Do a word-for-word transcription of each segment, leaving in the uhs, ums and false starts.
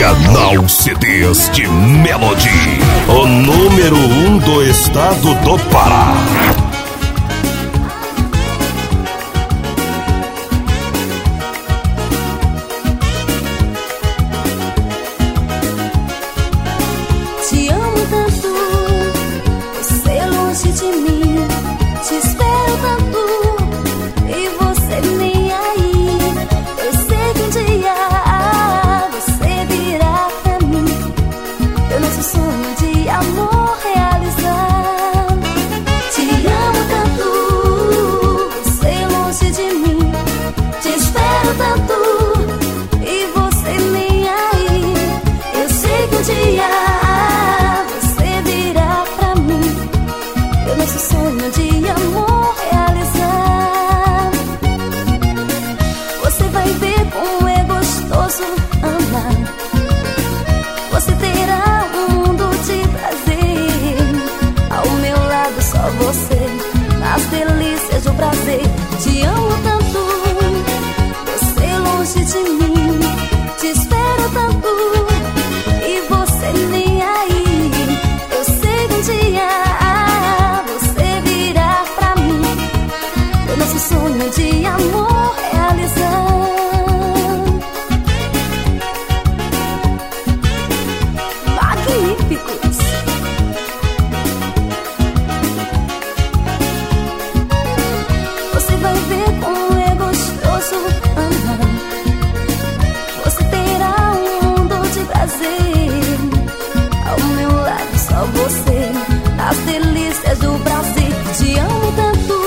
Canal C Ds de Melody, o número um do estado do Pará. Te amo tanto, você longe de mim. Te espero tanto e você nem aí. Eu sei que um dia você virá pra mim. Eu nosso sonho de amor realizar. Te amo tanto, você longe de mim. Te espero tanto e você nem aí. Eu sei que um dia sonho de amor realizar. Você vai ver como é gostoso amar. Você terá um mundo de prazer. Ao meu lado só você, as delícias do prazer. Te amo tanto, você longe de mim. Te espero tanto e você nem aí. Eu sei que um dia sonho de amor realizar. Magníficos. Você vai ver como é gostoso amar. Você terá um mundo de prazer. Ao meu lado só você, as delícias do prazer. Te amo tanto,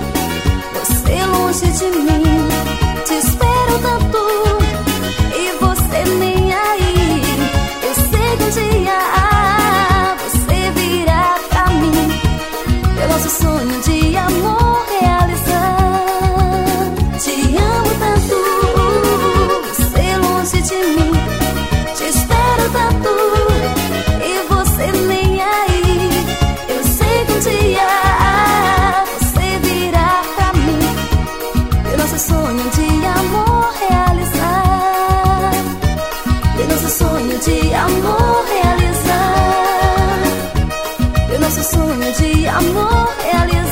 longe de mim. Te espero tanto e você nem aí. Eu sei que um dia você virá pra mim. É nosso sonho de amor realizar. Te amo tanto, você longe de mim. Te espero tanto e você nem aí. Eu sei que um dia sonho de amor realizar. E nosso sonho de amor realizar. E nosso sonho de amor realizar.